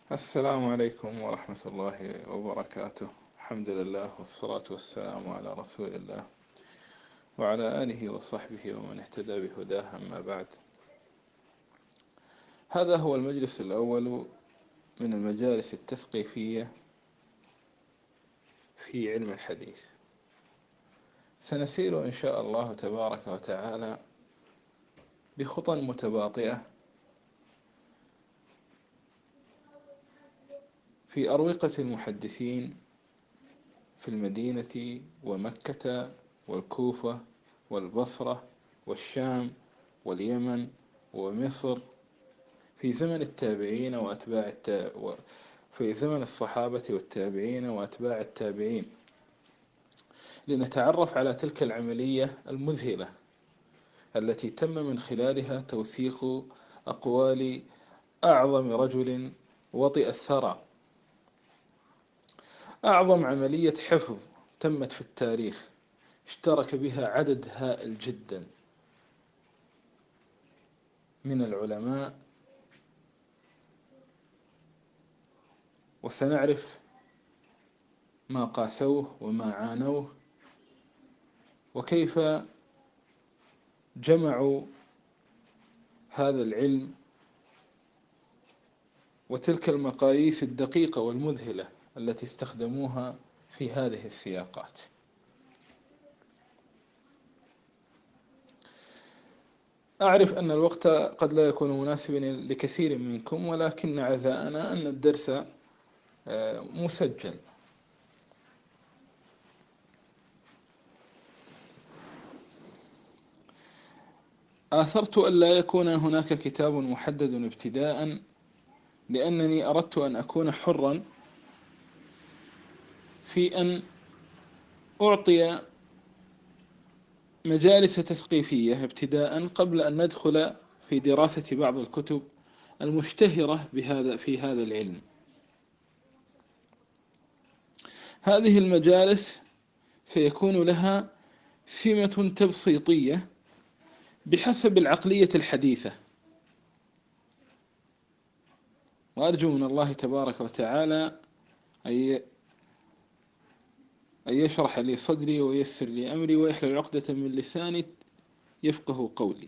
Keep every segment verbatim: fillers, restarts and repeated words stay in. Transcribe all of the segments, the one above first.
السلام عليكم ورحمة الله وبركاته. الحمد لله والصلاة والسلام على رسول الله وعلى آله وصحبه ومن اهتدى بهداه، أما بعد. هذا هو المجلس الأول من المجالس التثقيفية في علم الحديث. سنسير إن شاء الله تبارك وتعالى بخطى متباطئة في أروقة المحدثين في المدينة ومكة والكوفة والبصرة والشام واليمن ومصر في زمن التابعين وأتباع التابعين، في زمن الصحابة والتابعين وأتباع التابعين، لنتعرف على تلك العملية المذهلة التي تم من خلالها توثيق أقوال أعظم رجل وطئ الثرى، أعظم عملية حفظ تمت في التاريخ، اشترك بها عدد هائل جدا من العلماء. وسنعرف ما قاسوه وما عانوه وكيف جمعوا هذا العلم وتلك المقاييس الدقيقة والمذهلة التي استخدموها في هذه السياقات. أعرف أن الوقت قد لا يكون مناسبا لكثير منكم، ولكن عزاءنا أن الدرس مسجل. آثرت أن لا يكون هناك كتاب محدد ابتداء، لأنني أردت أن أكون حرا في أن أعطي مجالس تثقيفية ابتداء قبل أن ندخل في دراسة بعض الكتب المشتهرة بهذا في هذا العلم. هذه المجالس سيكون لها سمة تبسيطية بحسب العقلية الحديثة، وأرجو من الله تبارك وتعالى أن يشرح لي صدري وييسر لي أمري ويحلل عقدة من لساني يفقه قولي.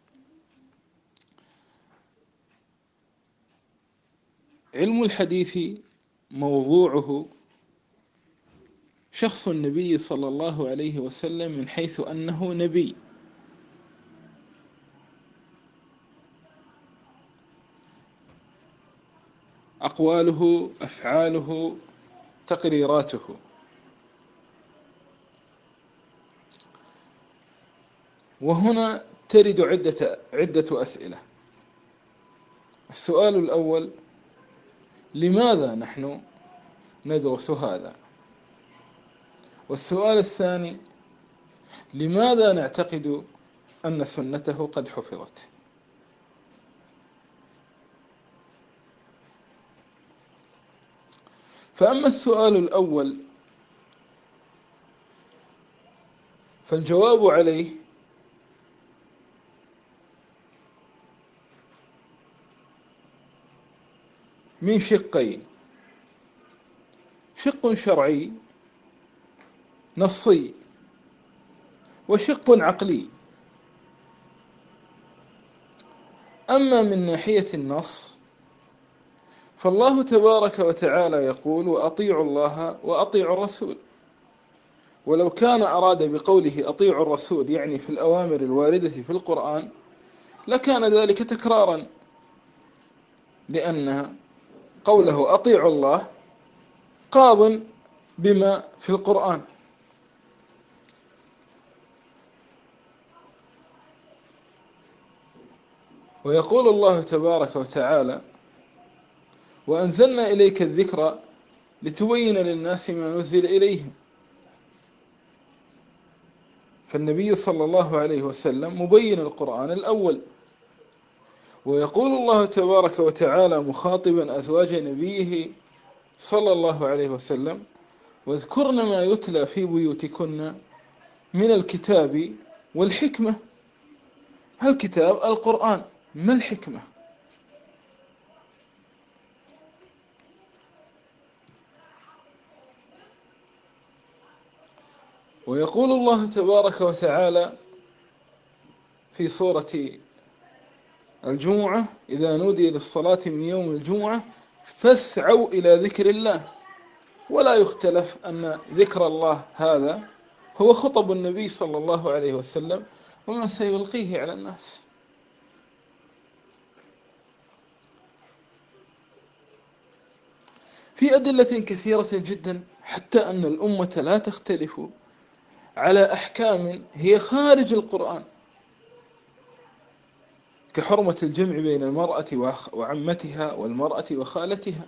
علم الحديث موضوعه شخص النبي صلى الله عليه وسلم من حيث أنه نبي، أقواله، أفعاله، تقريراته. وهنا ترد عدة عدة أسئلة. السؤال الأول: لماذا نحن ندرس هذا؟ والسؤال الثاني: لماذا نعتقد أن سنته قد حفظت؟ فأما السؤال الأول فالجواب عليه من شقين: شق شرعي نصي، وشق عقلي. أما من ناحية النص فالله تبارك وتعالى يقول: وأطيعوا الله وأطيعوا الرسول. ولو كان أراد بقوله أطيعوا الرسول يعني في الأوامر الواردة في القرآن لكان ذلك تكرارا، لأن قوله أطيعوا الله قاض بما في القرآن. ويقول الله تبارك وتعالى: وأنزلنا إليك الذكر لتبين للناس ما نزل إليهم. فالنبي صلى الله عليه وسلم مبين القرآن الأول. ويقول الله تبارك وتعالى مخاطبا أزواج نبيه صلى الله عليه وسلم: واذكرن ما يتلى في بيوتكن من الكتاب والحكمة. الكتاب القرآن، ما الحكمة؟ ويقول الله تبارك وتعالى في سورة الجمعة: إذا نودي للصلاة من يوم الجمعة فاسعوا إلى ذكر الله. ولا يختلف أن ذكر الله هذا هو خطب النبي صلى الله عليه وسلم وما سيلقيه على الناس. في أدلة كثيرة جدا حتى أن الأمة لا تختلف على أحكام هي خارج القرآن، كحرمة الجمع بين المرأة وعمتها والمرأة وخالتها.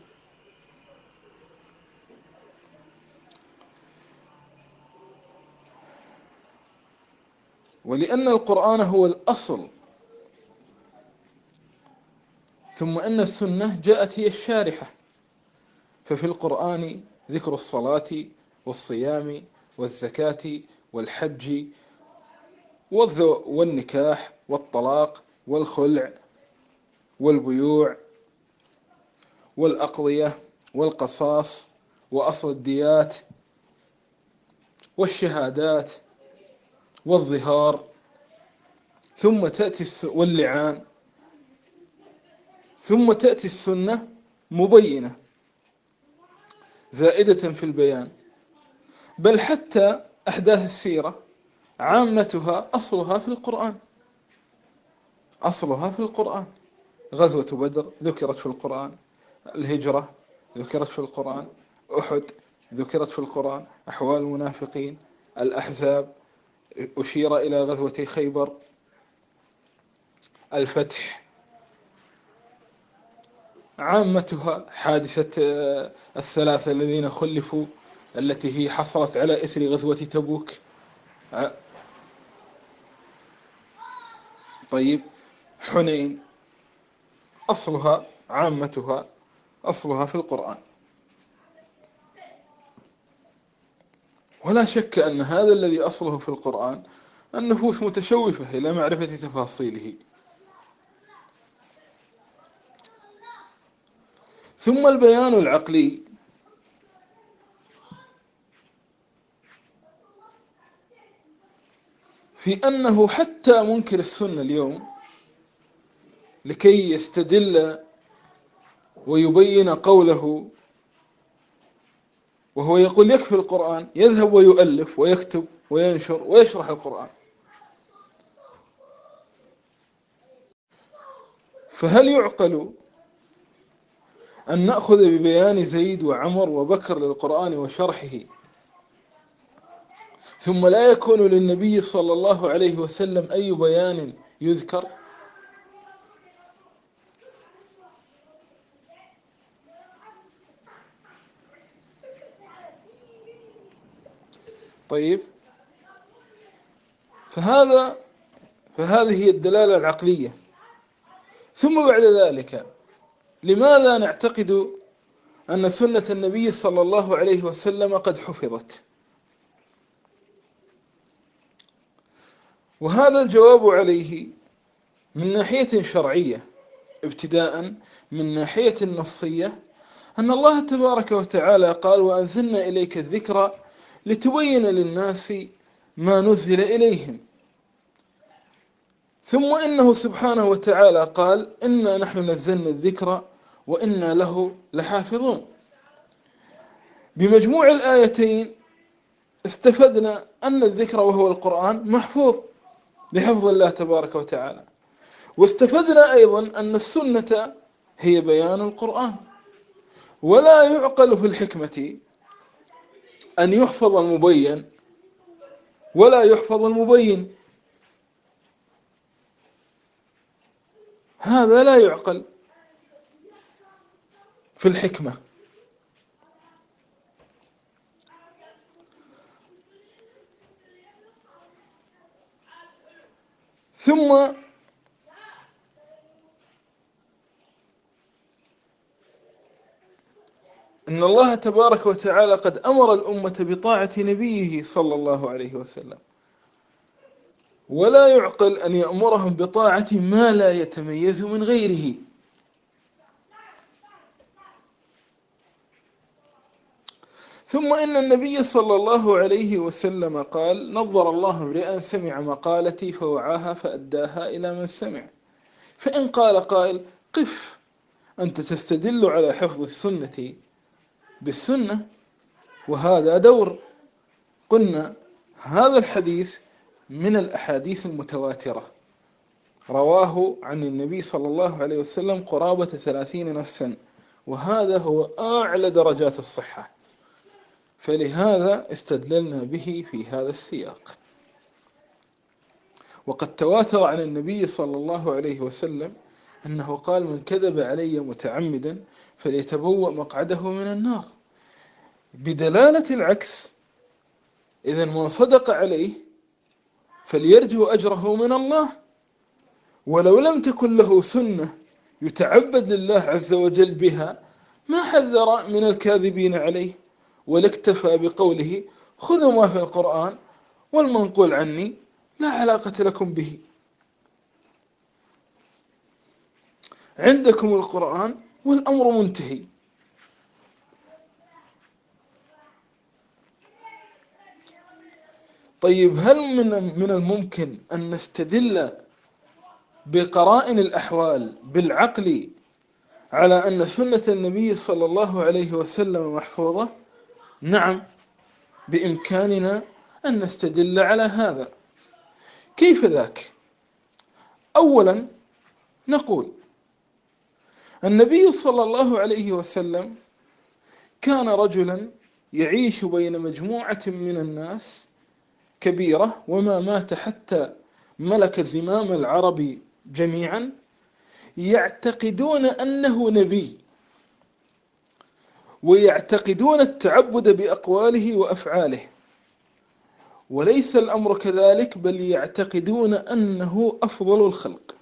ولأن القرآن هو الأصل، ثم أن السنة جاءت هي الشارحة، ففي القرآن ذكر الصلاة والصيام والزكاة والحج والنكاح والطلاق والخلع والبيوع والأقضية والقصاص وأصل الديات والشهادات والظهار، ثم تأتي واللعان، ثم تأتي السنة مبينة زائدة في البيان. بل حتى أحداث السيرة عامتها أصلها في القرآن، أصلها في القرآن. غزوة بدر ذكرت في القرآن، الهجرة ذكرت في القرآن، أحد ذكرت في القرآن، أحوال المنافقين، الأحزاب، أشير إلى غزوة خيبر، الفتح، عامتها حادثة الثلاثة الذين خلفوا التي هي حصلت على إثر غزوة تبوك. طيب، حنين أصلها عامتها أصلها في القرآن. ولا شك أن هذا الذي أصله في القرآن النفوس متشوفة إلى معرفة تفاصيله. ثم البيان العقلي في أنه حتى منكر السنة اليوم لكي يستدل ويبين قوله، وهو يقول يكفي القرآن، يذهب ويؤلف ويكتب وينشر ويشرح القرآن. فهل يعقل أن نأخذ ببيان زيد وعمر وبكر للقرآن وشرحه ثم لا يكون للنبي صلى الله عليه وسلم أي بيان يذكر؟ طيب، فهذا فهذه هي الدلالة العقلية. ثم بعد ذلك لماذا نعتقد أن سنة النبي صلى الله عليه وسلم قد حفظت؟ وهذا الجواب عليه من ناحية شرعية، ابتداء من ناحية النصية، أن الله تبارك وتعالى قال: وأنزلنا إليك الذكر لتبين للناس ما نزل إليهم. ثم إنه سبحانه وتعالى قال: إنا نحن نزلنا الذكر وإنا له لحافظون. بمجموع الآيتين استفدنا أن الذكر وهو القرآن محفوظ لحفظ الله تبارك وتعالى، واستفدنا أيضا أن السنة هي بيان القرآن. ولا يعقل في الحكمة أن يحفظ المبين ولا يحفظ المبين، هذا لا يعقل في الحكمة. ثم إن الله تبارك وتعالى قد أمر الأمة بطاعة نبيه صلى الله عليه وسلم، ولا يعقل أن يأمرهم بطاعة ما لا يتميز من غيره. ثم إن النبي صلى الله عليه وسلم قال: نظر الله امرئا سمع مقالتي فوعاها فأداها إلى من سمع. فإن قال قائل: قف، أنت تستدل على حفظ السنة بالسنة وهذا دور. قلنا هذا الحديث من الأحاديث المتواترة، رواه عن النبي صلى الله عليه وسلم قرابة ثلاثين نفسا، وهذا هو أعلى درجات الصحة، فلهذا استدللنا به في هذا السياق. وقد تواتر عن النبي صلى الله عليه وسلم أنه قال: من كذب علي متعمدا فليتبوأ مقعده من النار، بدلالة العكس. إذن من صدق عليه فليرجو أجره من الله، ولو لم تكن له سنة يتعبد لله عز وجل بها ما حذر من الكاذبين عليه، ولاكتفى بقوله: خذوا ما في القرآن والمنقول عني لا علاقة لكم به. عندكم القرآن والأمر منتهي. طيب، هل من من الممكن أن نستدل بقرائن الأحوال بالعقل على أن سنة النبي صلى الله عليه وسلم محفوظة؟ نعم، بإمكاننا أن نستدل على هذا. كيف ذاك؟ أولا نقول: النبي صلى الله عليه وسلم كان رجلا يعيش بين مجموعة من الناس كبيرة، وما مات حتى ملك زمام العرب جميعا، يعتقدون أنه نبي، ويعتقدون التعبد بأقواله وأفعاله، وليس الأمر كذلك، بل يعتقدون أنه أفضل الخلق.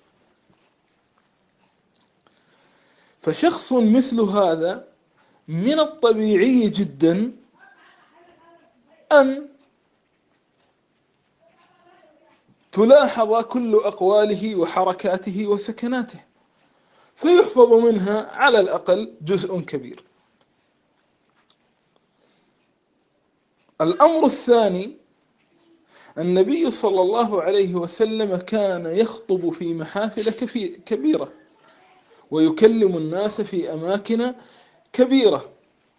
فشخص مثل هذا من الطبيعي جدا أن تلاحظ كل أقواله وحركاته وسكناته، فيحفظ منها على الأقل جزء كبير. الأمر الثاني: النبي صلى الله عليه وسلم كان يخطب في محافل كبيرة ويكلم الناس في أماكن كبيرة،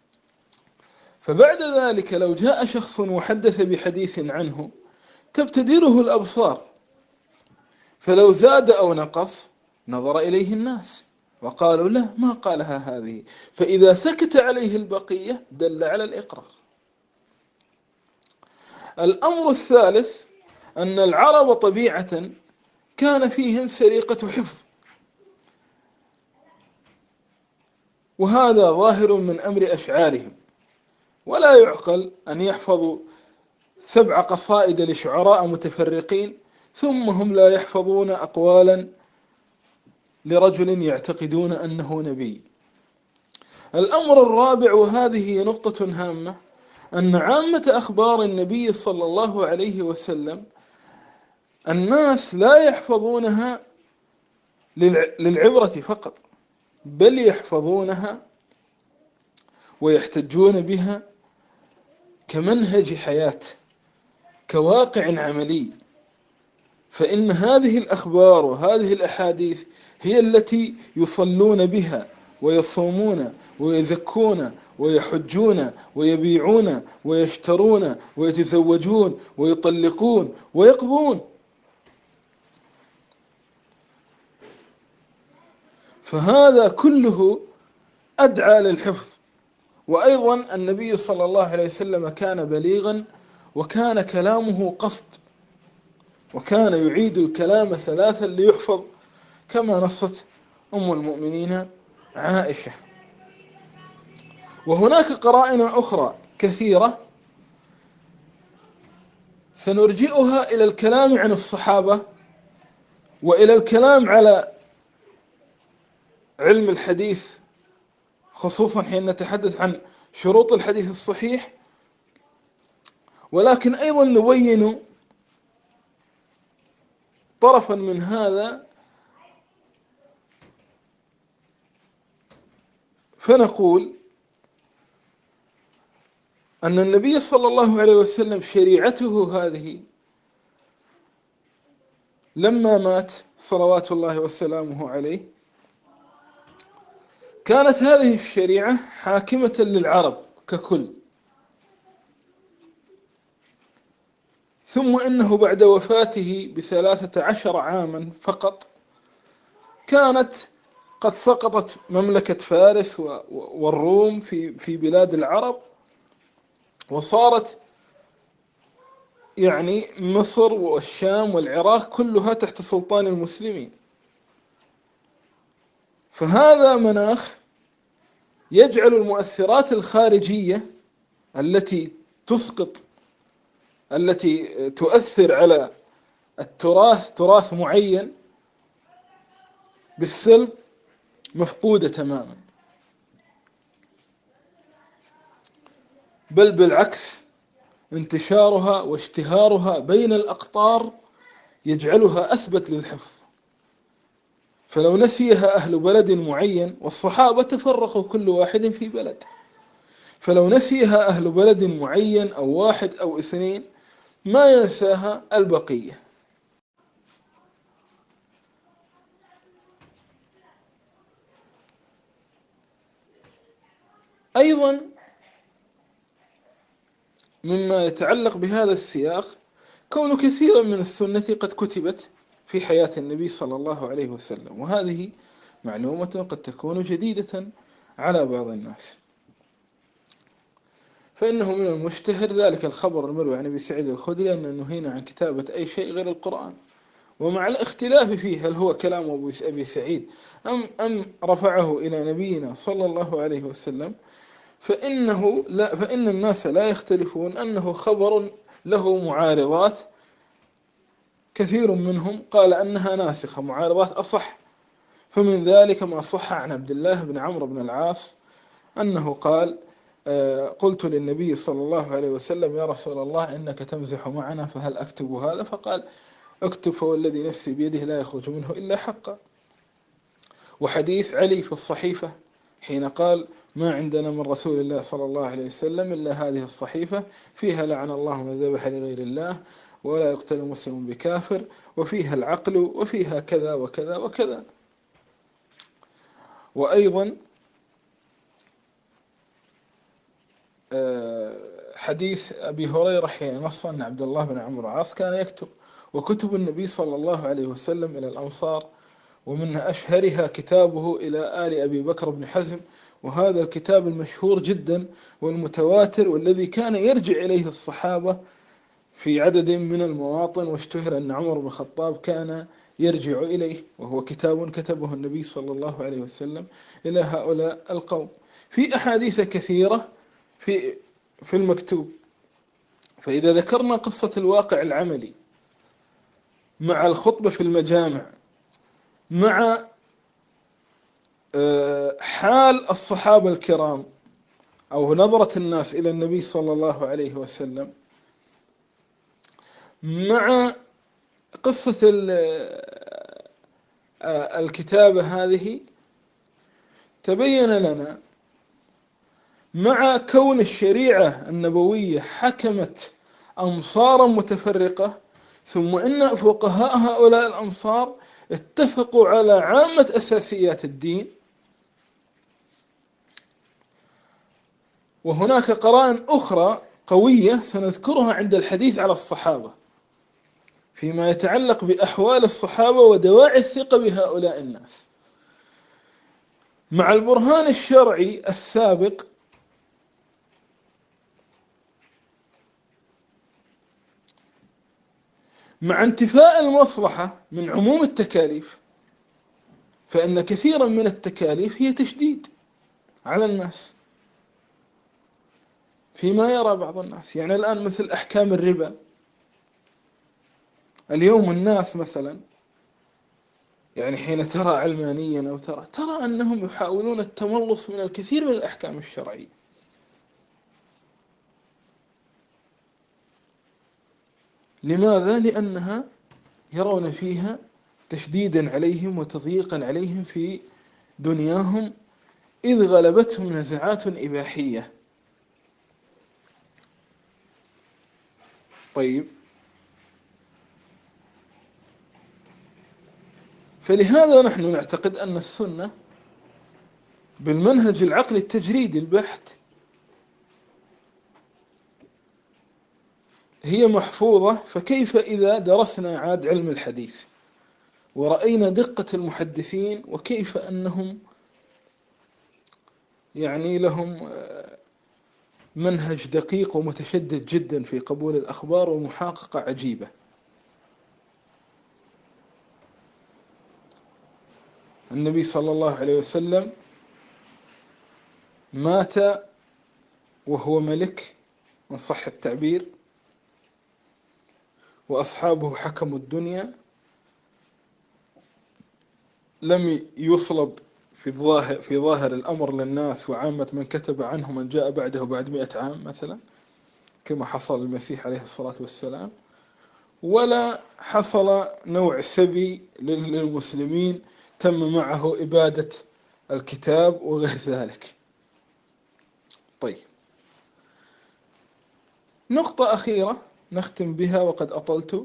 فبعد ذلك لو جاء شخص وحدث بحديث عنه تبتدره الأبصار، فلو زاد أو نقص نظر إليه الناس وقالوا له: ما قالها هذه. فإذا سكت عليه البقية دل على الإقرار. الأمر الثالث: أن العرب طبيعة كان فيهم سرقة حفظ، وهذا ظاهر من أمر أشعارهم، ولا يعقل أن يحفظوا سبع قصائد لشعراء متفرقين ثم هم لا يحفظون أقوالا لرجل يعتقدون أنه نبي. الأمر الرابع، وهذه نقطة هامة، أن عامة أخبار النبي صلى الله عليه وسلم الناس لا يحفظونها للعبرة فقط، بل يحفظونها ويحتجون بها كمنهج حياة، كواقع عملي. فإن هذه الأخبار وهذه الأحاديث هي التي يصلون بها ويصومون ويزكون ويحجون ويبيعون ويشترون ويتزوجون ويطلقون ويقضون. فهذا كله أدعى للحفظ. وأيضا النبي صلى الله عليه وسلم كان بليغا، وكان كلامه قصد، وكان يعيد الكلام ثلاثا ليحفظ، كما نصت أم المؤمنين عائشة. وهناك قرائن أخرى كثيرة سنرجئها إلى الكلام عن الصحابة وإلى الكلام على علم الحديث، خصوصا حين نتحدث عن شروط الحديث الصحيح، ولكن أيضا نبين طرفا من هذا فنقول: أن النبي صلى الله عليه وسلم شريعته هذه لما مات صلوات الله وسلامه عليه كانت هذه الشريعة حاكمة للعرب ككل، ثم إنه بعد وفاته بثلاثة عشر عاما فقط كانت قد سقطت مملكة فارس والروم في في بلاد العرب، وصارت يعني مصر والشام والعراق كلها تحت سلطان المسلمين. فهذا مناخ يجعل المؤثرات الخارجية التي تسقط التي تؤثر على التراث تراث معين بالسلب مفقودة تماما، بل بالعكس انتشارها واشتهارها بين الأقطار يجعلها أثبت للحفظ. فلو نسيها أهل بلد معين، والصحابة تفرقوا كل واحد في بلد، فلو نسيها أهل بلد معين أو واحد أو اثنين ما ينساها البقية. أيضا مما يتعلق بهذا السياق كون كثيرا من السنة قد كتبت في حياة النبي صلى الله عليه وسلم، وهذه معلومة قد تكون جديدة على بعض الناس. فإنه من المشتهر ذلك الخبر المروي عن أبي سعيد الخدري أنه نهينا عن كتابة أي شيء غير القرآن، ومع الاختلاف فيه هل هو كلام أبي سعيد أم أم رفعه إلى نبينا صلى الله عليه وسلم، فإنه لا فإن الناس لا يختلفون أنه خبر له معارضات، كثير منهم قال أنها ناسخة، معارضات أصح. فمن ذلك ما صح عن عبد الله بن عمرو بن العاص أنه قال قلت للنبي صلى الله عليه وسلم يا رسول الله إنك تمزح معنا فهل أكتب هذا؟ فقال اكتب فوالذي نفسي بيده لا يخرج منه إلا حقا. وحديث علي في الصحيفة حين قال ما عندنا من رسول الله صلى الله عليه وسلم إلا هذه الصحيفة فيها لعن الله من ذبح لغير الله ولا يقتل مسلم بكافر وفيها العقل وفيها كذا وكذا وكذا. وأيضا حديث أبي هريرة حين نص أن عبد الله بن عمرو العاص كان يكتب، وكتب النبي صلى الله عليه وسلم إلى الأمصار ومن أشهرها كتابه إلى آل أبي بكر بن حزم، وهذا الكتاب المشهور جدا والمتواتر والذي كان يرجع إليه الصحابة في عدد من المواطن، واشتهر أن عمر بن الخطاب كان يرجع إليه، وهو كتاب كتبه النبي صلى الله عليه وسلم إلى هؤلاء القوم. في أحاديث كثيرة في في المكتوب. فإذا ذكرنا قصة الواقع العملي مع الخطبة في المجامع مع حال الصحابة الكرام أو نظرة الناس إلى النبي صلى الله عليه وسلم مع قصة الكتابة هذه، تبين لنا مع كون الشريعة النبوية حكمت أمصارا متفرقة، ثم إن فقهاء هؤلاء الأمصار اتفقوا على عامة أساسيات الدين. وهناك قرائن أخرى قوية سنذكرها عند الحديث على الصحابة فيما يتعلق بأحوال الصحابة ودواعي الثقة بهؤلاء الناس. مع البرهان الشرعي السابق مع انتفاء المصلحة من عموم التكاليف، فإن كثيرا من التكاليف هي تشديد على الناس فيما يرى بعض الناس. يعني الآن مثل أحكام الربا، اليوم الناس مثلا يعني حين ترى علمانيا أو ترى ترى أنهم يحاولون التملص من الكثير من الأحكام الشرعية. لماذا؟ لأنها يرون فيها تشديدا عليهم وتضييقا عليهم في دنياهم إذ غلبتهم نزعات إباحية. طيب، فلهذا نحن نعتقد أن السنة بالمنهج العقلي التجريدي البحت هي محفوظة. فكيف إذا درسنا عاد علم الحديث ورأينا دقة المحدثين وكيف أنهم يعني لهم منهج دقيق ومتشدد جدا في قبول الأخبار ومحققة عجيبة. النبي صلى الله عليه وسلم مات وهو ملك إن صح التعبير، وأصحابه حكموا الدنيا، لم يصلب في الظاهر في ظاهر الأمر للناس، وعامة من كتب عنه من جاء بعده بعد مئة عام مثلا كما حصل المسيح عليه الصلاة والسلام، ولا حصل نوع سبي للمسلمين تم معه إبادة الكتاب وغير ذلك. طيب، نقطة أخيرة نختم بها وقد أطلت،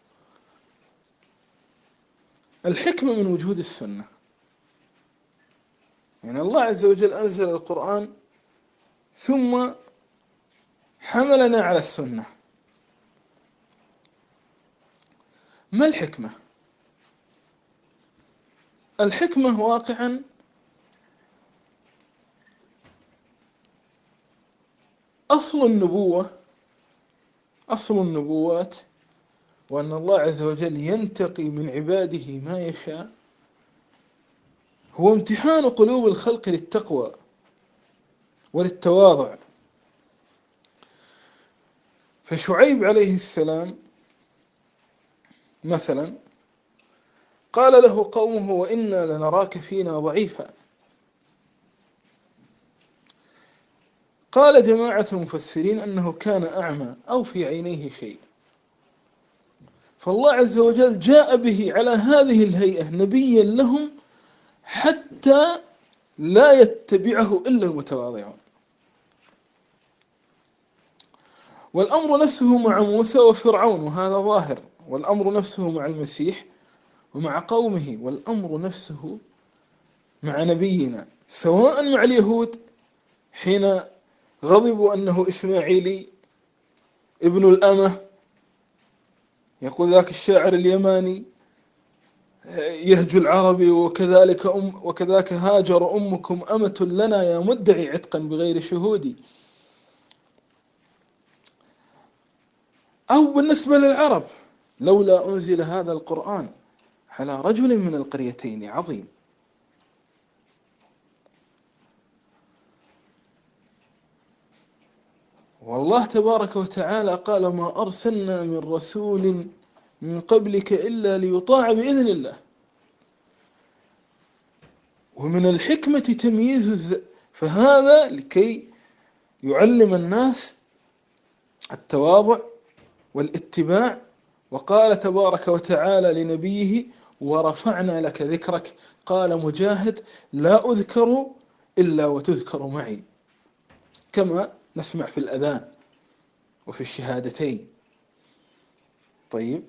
الحكمة من وجود السنة. يعني الله عز وجل أنزل القرآن ثم حملنا على السنة. ما الحكمة؟ الحكمة واقعا أصل النبوة، أصل النبوات، وأن الله عز وجل ينتقي من عباده ما يشاء، هو امتحان قلوب الخلق للتقوى وللتواضع. فشعيب عليه السلام مثلا قال له قومه: وإنا لنراك فينا ضعيفا. قال جماعة المفسرين أنه كان أعمى أو في عينيه شيء، فالله عز وجل جاء به على هذه الهيئة نبيا لهم حتى لا يتبعه إلا المتواضعون. والأمر نفسه مع موسى وفرعون وهذا ظاهر، والأمر نفسه مع المسيح ومع قومه، والأمر نفسه مع نبينا، سواء مع اليهود حين غضبوا أنه إسماعيلي ابن الأمة، يقول ذاك الشاعر اليماني: يهجو العربي وكذلك أم وكذاك هاجر أمكم أمة لنا يا مدعي عتقا بغير شهود. أو بالنسبة للعرب: لولا أنزل هذا القرآن على رجل من القريتين عظيم. والله تبارك وتعالى قال: ما أرسلنا من رسول من قبلك إلا ليطاع بإذن الله. ومن الحكمة تمييز الز... فهذا لكي يعلم الناس التواضع والاتباع. وقال تبارك وتعالى لنبيه: ورفعنا لك ذكرك. قال مجاهد: لا أذكر إلا وتذكر معي، كما نسمع في الأذان وفي الشهادتين. طيب،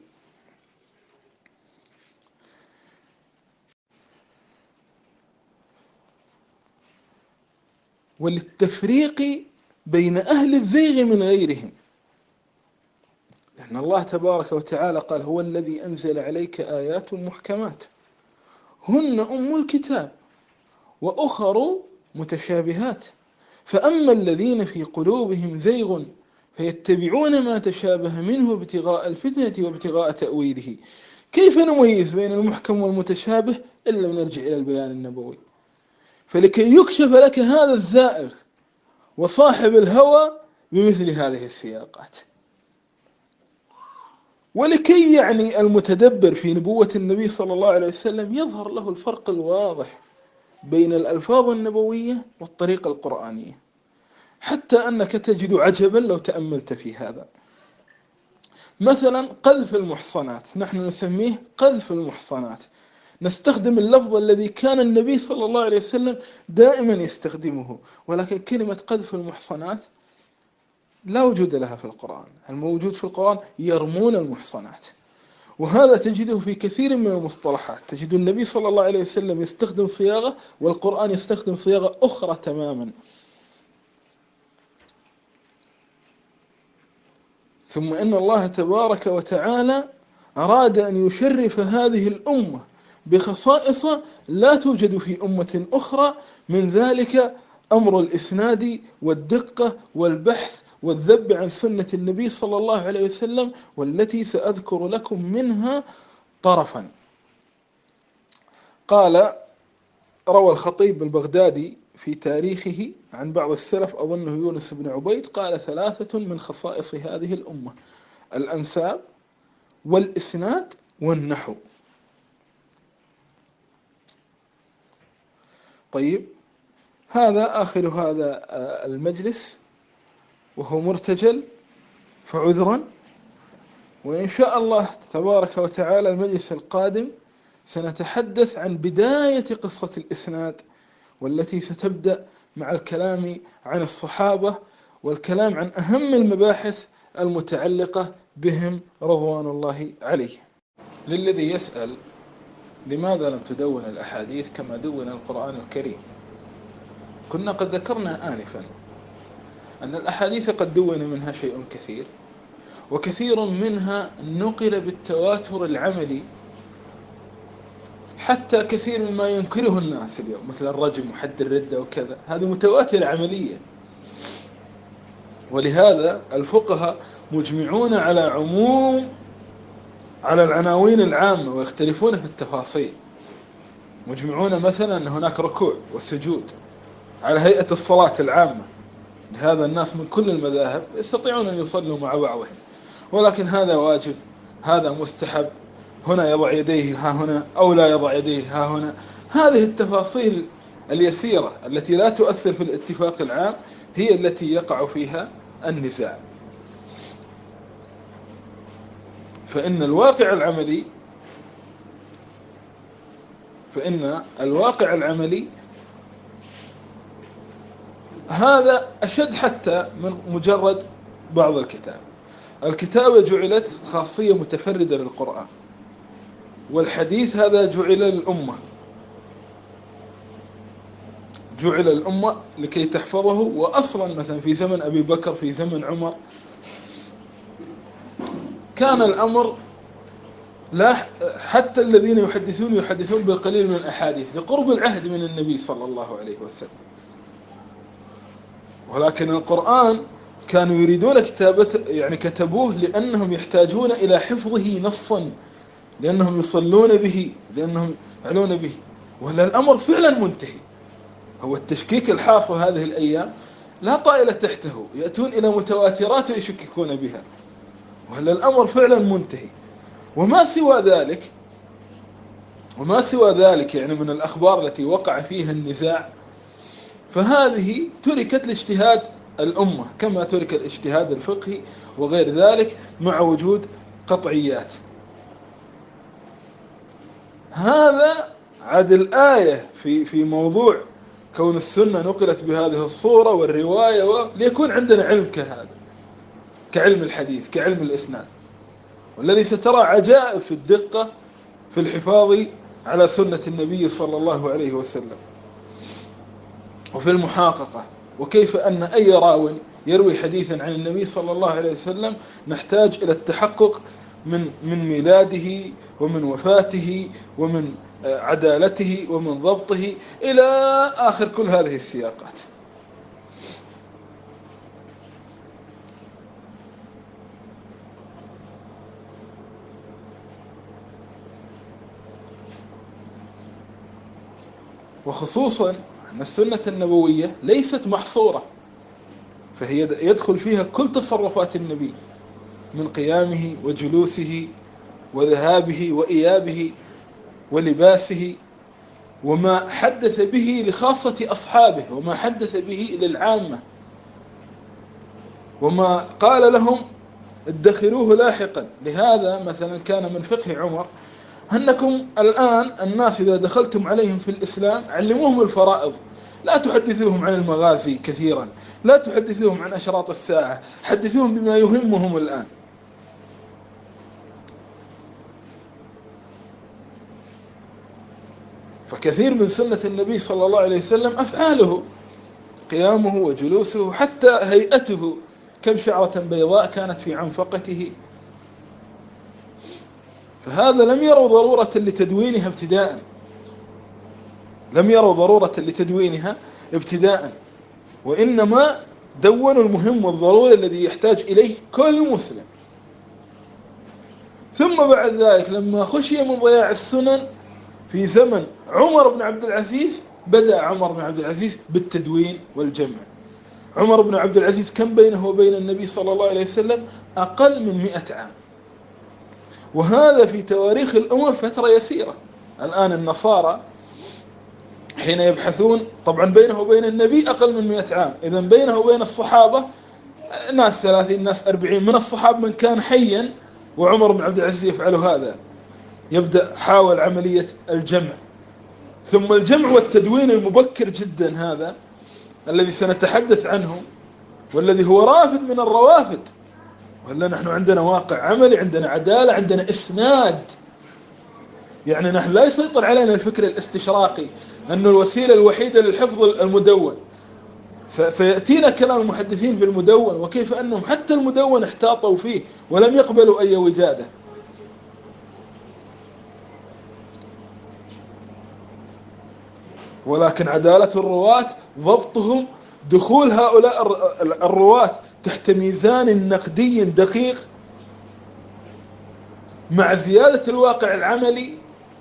وللتفريق بين أهل الزيغ من غيرهم، لأن الله تبارك وتعالى قال: هو الذي أنزل عليك آيات محكمات هن أم الكتاب وأخر متشابهات، فأما الذين في قلوبهم زيغ فيتبعون ما تشابه منه ابتغاء الفتنة وابتغاء تأويله. كيف نميز بين المحكم والمتشابه إلا نرجع إلى البيان النبوي؟ فلكي يكشف لك هذا الزائغ وصاحب الهوى بمثل هذه السياقات، ولكي يعني المتدبر في نبوة النبي صلى الله عليه وسلم يظهر له الفرق الواضح بين الألفاظ النبوية والطريقة القرآنية، حتى أنك تجد عجبا لو تأملت في هذا. مثلا قذف المحصنات، نحن نسميه قذف المحصنات، نستخدم اللفظ الذي كان النبي صلى الله عليه وسلم دائما يستخدمه، ولكن كلمة قذف المحصنات لا وجود لها في القرآن. الموجود في القرآن يرمون المحصنات، وهذا تجده في كثير من المصطلحات. تجد النبي صلى الله عليه وسلم يستخدم صياغة والقرآن يستخدم صياغة أخرى تماما. ثم إن الله تبارك وتعالى أراد أن يشرف هذه الأمة بخصائص لا توجد في أمة أخرى، من ذلك أمر الإسناد والدقة والبحث والذب عن سنة النبي صلى الله عليه وسلم، والتي سأذكر لكم منها طرفا. قال روى الخطيب البغدادي في تاريخه عن بعض السلف، أظنه يونس بن عبيد، قال ثلاثة من خصائص هذه الأمة: الأنساب والإسناد والنحو. طيب، هذا آخر هذا المجلس وهو مرتجل، فعذرا، وإن شاء الله تبارك وتعالى المجلس القادم سنتحدث عن بداية قصة الإسناد، والتي ستبدأ مع الكلام عن الصحابة والكلام عن أهم المباحث المتعلقة بهم رضوان الله عليهم. للذي يسأل لماذا لم تدون الأحاديث كما دون القرآن الكريم، كنا قد ذكرنا آنفا أن الأحاديث قد دون منها شيء كثير، وكثير منها نقل بالتواتر العملي، حتى كثير مما ينكره الناس اليوم مثل الرجم وحد الردة وكذا، هذه متواتر عمليا. ولهذا الفقهاء مجمعون على عموم على العناوين العامة ويختلفون في التفاصيل. مجمعون مثلا أن هناك ركوع وسجود على هيئة الصلاة العامة، لهذا الناس من كل المذاهب يستطيعون أن يصلوا مع بعضهم، ولكن هذا واجب، هذا مستحب، هنا يضع يديه ها هنا أو لا يضع يديه ها هنا. هذه التفاصيل اليسيرة التي لا تؤثر في الاتفاق العام هي التي يقع فيها النزاع. فإن الواقع العملي فإن الواقع العملي هذا أشد حتى من مجرد بعض الكتاب. الكتابة جعلت خاصية متفردة للقرآن، والحديث هذا جعل للأمة جعل الأمة لكي تحفظه. وأصلا مثلا في زمن أبي بكر، في زمن عمر، كان الأمر لا حتى الذين يحدثون يحدثون بالقليل من الأحاديث لقرب العهد من النبي صلى الله عليه وسلم. ولكن القرآن كانوا يريدون كتابة يعني كتبوه لأنهم يحتاجون إلى حفظه نصا، لأنهم يصلون به، لأنهم يعلون به. ولا الأمر فعلا منتهي. هو التشكيك الحاصل هذه الأيام لا طائل تحته، يأتون إلى متواترات ويشككون بها. ولا الأمر فعلا منتهي. وما سوى ذلك وما سوى ذلك يعني من الأخبار التي وقع فيها النزاع، فهذه تركت لاجتهاد الأمة كما ترك الاجتهاد الفقهي وغير ذلك، مع وجود قطعيات. هذا عاد الآية في في موضوع كون السنة نقلت بهذه الصورة والرواية، ليكون عندنا علم كهذا، كعلم الحديث، كعلم الإسناد، والذي سترى عجائب في الدقة في الحفاظ على سنة النبي صلى الله عليه وسلم، وفي المحاققة، وكيف أن أي راو يروي حديثا عن النبي صلى الله عليه وسلم نحتاج إلى التحقق من من ميلاده ومن وفاته ومن عدالته ومن ضبطه إلى آخر كل هذه السياقات. وخصوصا أن السنة النبوية ليست محصورة، فهي يدخل فيها كل تصرفات النبي من قيامه وجلوسه وذهابه وإيابه ولباسه، وما حدث به لخاصة أصحابه، وما حدث به للعامة، وما قال لهم ادخروه لاحقا. لهذا مثلا كان من فقه عمر أنكم الآن الناس إذا دخلتم عليهم في الإسلام علموهم الفرائض، لا تحدثوهم عن المغازي كثيرا، لا تحدثوهم عن أشراط الساعة، حدثوهم بما يهمهم الآن. فكثير من سنة النبي صلى الله عليه وسلم أفعاله، قيامه وجلوسه، حتى هيئته، كم شعرة بيضاء كانت في عنفقته. فهذا لم يروا ضرورة لتدوينها ابتداء، لم يروا ضرورة لتدوينها ابتداء، وإنما دونوا المهم والضروري الذي يحتاج إليه كل مسلم. ثم بعد ذلك لما خشي من ضياع السنن في زمن عمر بن عبد العزيز، بدأ عمر بن عبد العزيز بالتدوين والجمع. عمر بن عبد العزيز كم بينه وبين النبي صلى الله عليه وسلم؟ أقل من مئة عام، وهذا في تواريخ الأمم فترة يسيرة. الآن النصارى حين يبحثون، طبعا بينه وبين النبي أقل من مئة عام، إذن بينه وبين الصحابة ناس ثلاثين، ناس أربعين. من الصحابة من كان حيا وعمر بن عبد العزيز يفعل هذا، يبدأ حاول عملية الجمع. ثم الجمع والتدوين المبكر جدا هذا الذي سنتحدث عنه، والذي هو رافد من الروافد. ولا نحن عندنا واقع عملي، عندنا عدالة، عندنا إسناد. يعني نحن لا يسيطر علينا الفكر الاستشراقي أن الوسيلة الوحيدة للحفظ المدون. سيأتينا كلام المحدثين في المدون، وكيف أنهم حتى المدون احتاطوا فيه ولم يقبلوا أي وجادة. ولكن عدالة الرواة ضبطهم، دخول هؤلاء الرواة تحت ميزان نقدي دقيق مع زيادة الواقع العملي،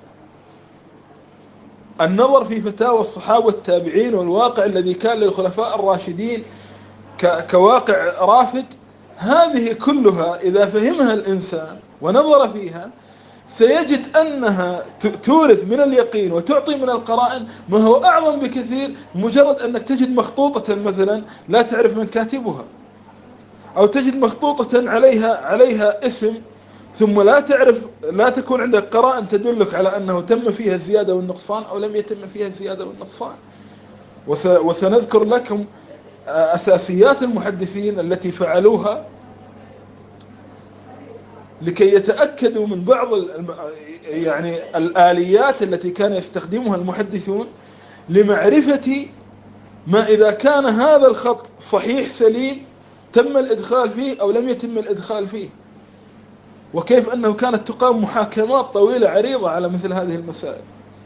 النظر في فتاوى الصحابة والتابعين والواقع الذي كان للخلفاء الراشدين كواقع رافد. هذه كلها إذا فهمها الإنسان ونظر فيها سيجد أنها تورث من اليقين وتعطي من القرائن ما هو أعظم بكثير. مجرد أنك تجد مخطوطة مثلا لا تعرف من كاتبها، أو تجد مخطوطة عليها عليها اسم ثم لا تعرف، لا تكون عندك قرائن تدلك على أنه تم فيها الزيادة والنقصان أو لم يتم فيها الزيادة والنقصان. وسنذكر لكم أساسيات المحدثين التي فعلوها لكي يتأكدوا من بعض يعني الآليات التي كان يستخدمها المحدثون لمعرفة ما إذا كان هذا الخط صحيح سليم تم الإدخال فيه أو لم يتم الإدخال فيه، وكيف أنه كانت تقام محاكمات طويلة عريضة على مثل هذه المسائل.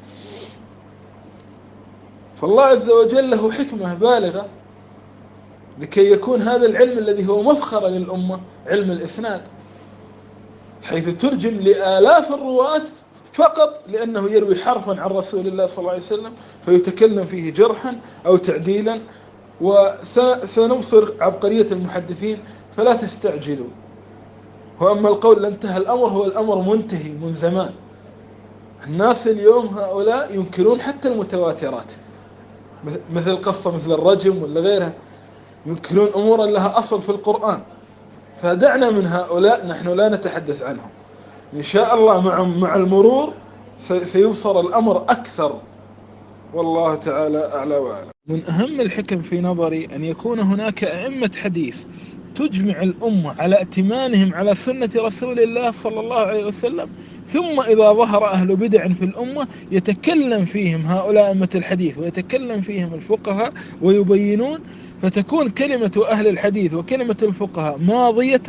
فالله عز وجل له حكمة بالغة لكي يكون هذا العلم الذي هو مفخرة للأمة علم الإسناد، حيث ترجم لآلاف الرواة فقط لأنه يروي حرفا عن رسول الله صلى الله عليه وسلم فيتكلم فيه جرحا أو تعديلا. وسنبصر عبقرية المحدثين فلا تستعجلوا. وأما القول لانتهى الأمر، هو الأمر منتهي من زمان. الناس اليوم هؤلاء ينكرون حتى المتواترات، مثل قصة مثل الرجم ولا غيرها، ينكرون أمورا لها أصل في القرآن. فدعنا من هؤلاء، نحن لا نتحدث عنهم. إن شاء الله مع مع المرور سيبصر الأمر أكثر، والله تعالى أعلى وأعلم. من أهم الحكم في نظري أن يكون هناك أئمة حديث تجمع الأمة على ائتمانهم على سنة رسول الله صلى الله عليه وسلم، ثم إذا ظهر أهل بدع في الأمة يتكلم فيهم هؤلاء أئمة الحديث ويتكلم فيهم الفقهاء ويبينون، فتكون كلمة أهل الحديث وكلمة الفقهاء ماضية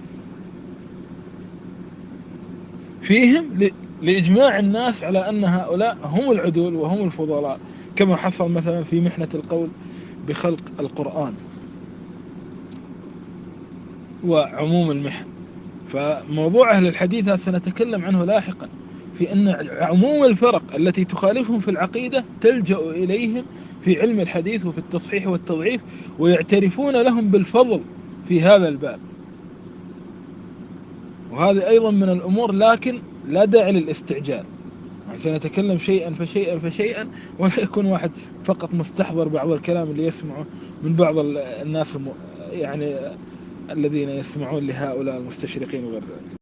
فيهم لإجماع الناس على أن هؤلاء هم العدول وهم الفضلاء، كما حصل مثلا في محنة القول بخلق القرآن وعموم المحن. فموضوع أهل الحديث سنتكلم عنه لاحقا، في أن عموم الفرق التي تخالفهم في العقيدة تلجأ إليهم في علم الحديث وفي التصحيح والتضعيف، ويعترفون لهم بالفضل في هذا الباب. وهذا أيضا من الأمور، لكن لا داعي للاستعجال. سنتكلم شيئا فشيئا فشيئا، ولا يكون واحد فقط مستحضر بعض الكلام اللي يسمعه من بعض الناس يعني الذين يسمعون لهؤلاء المستشرقين وغير ذلك.